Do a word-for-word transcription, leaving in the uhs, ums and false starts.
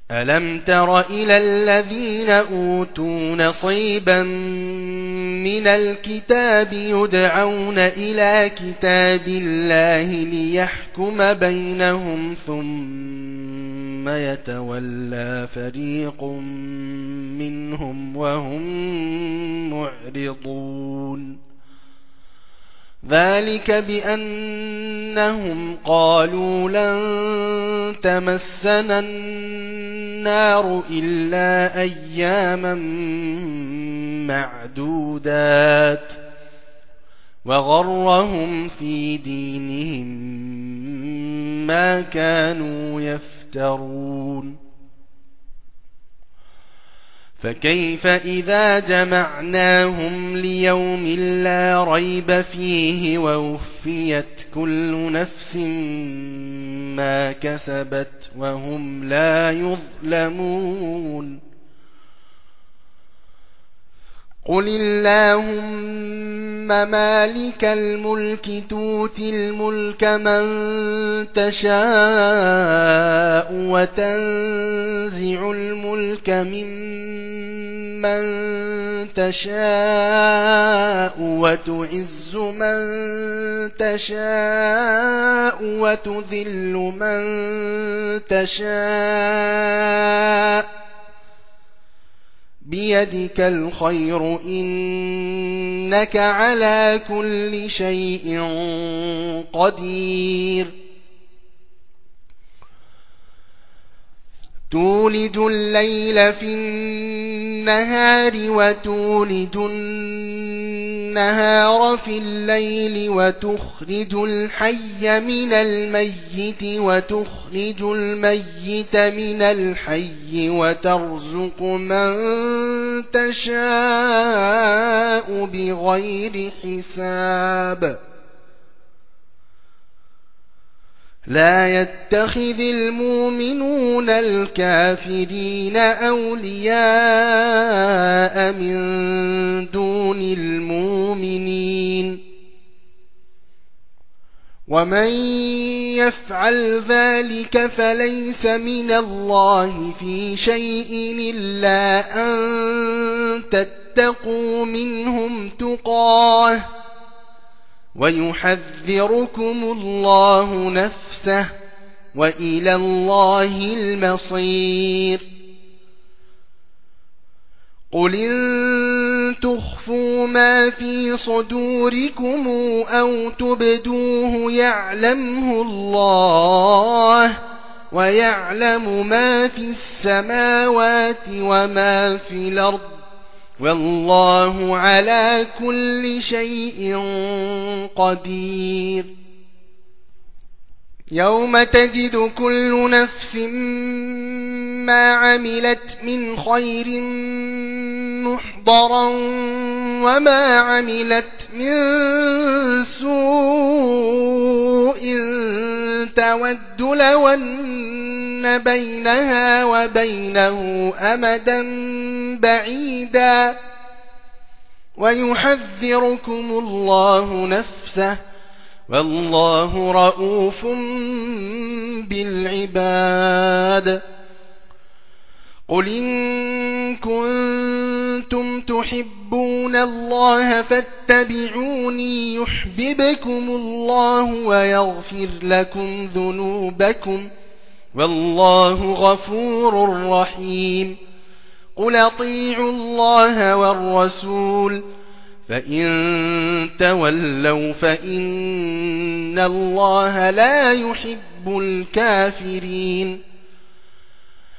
ألم تر إلى الذين أوتوا نصيبا من الكتاب يدعون إلى كتاب الله ليحكم بينهم ثم يتولى فريق منهم وهم معرضون ذلك بأنهم قالوا لن تمسنا النار إلا أياما معدودات وغرهم في دينهم ما كانوا يفترون فكيف إذا جمعناهم ليوم لا ريب فيه ووفيت كل نفس ما كسبت وهم لا يظلمون قل اللهم مالك الملك تؤتي الملك من تشاء وتنزع الملك ممن تشاء وتعز من تشاء وتذل من تشاء بيدك الخير إنك على كل شيء قدير تولج الليل في النهار وتولج النهار في الليل وتخرج الحي من الميت وتخرج الميت من الحي وترزق من تشاء بغير حساب لا يتخذ المؤمنون الكافرين أولياء من دون المؤمنين ومن يفعل ذلك فليس من الله في شيء إلا أن تتقوا منهم تقاه ويحذركم الله نفسه وإلى الله المصير قل إن تخفوا ما في صدوركم أو تبدوه يعلمه الله ويعلم ما في السماوات وما في الأرض والله على كل شيء قدير يوم تجد كل نفس ما عملت من خير محضرا وما عملت من سوء تود لو أن بينها وبينه أمدا بعيدا ويحذركم الله نفسه والله رؤوف بالعباد قل إن كنتم تحبون الله فاتبعوني يحببكم الله ويغفر لكم ذنوبكم والله غفور رحيم قل اطيعوا الله والرسول فإن تولوا فإن الله لا يحب الكافرين